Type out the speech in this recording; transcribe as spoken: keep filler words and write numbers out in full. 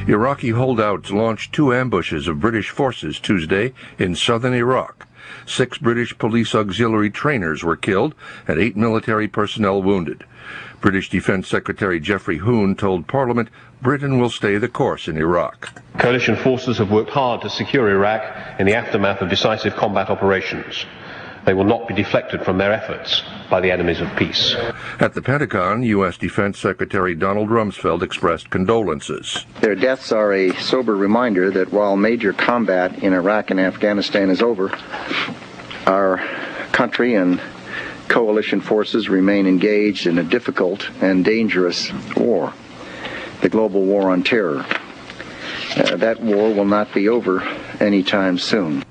Iraqi holdouts launched two ambushes of British forces Tuesday in southern Iraq. Six British police auxiliary trainers were killed and eight military personnel wounded. British Defense Secretary Geoffrey Hoon told Parliament Britain will stay the course in Iraq. Coalition forces have worked hard to secure Iraq in the aftermath of decisive combat operations. They will not be deflected from their efforts by the enemies of peace. At the Pentagon, U S Defense Secretary Donald Rumsfeld expressed condolences. Their deaths are a sober reminder that while major combat in Iraq and Afghanistan is over, our country and coalition forces remain engaged in a difficult and dangerous war, the global war on terror. Uh, that war will not be over anytime soon.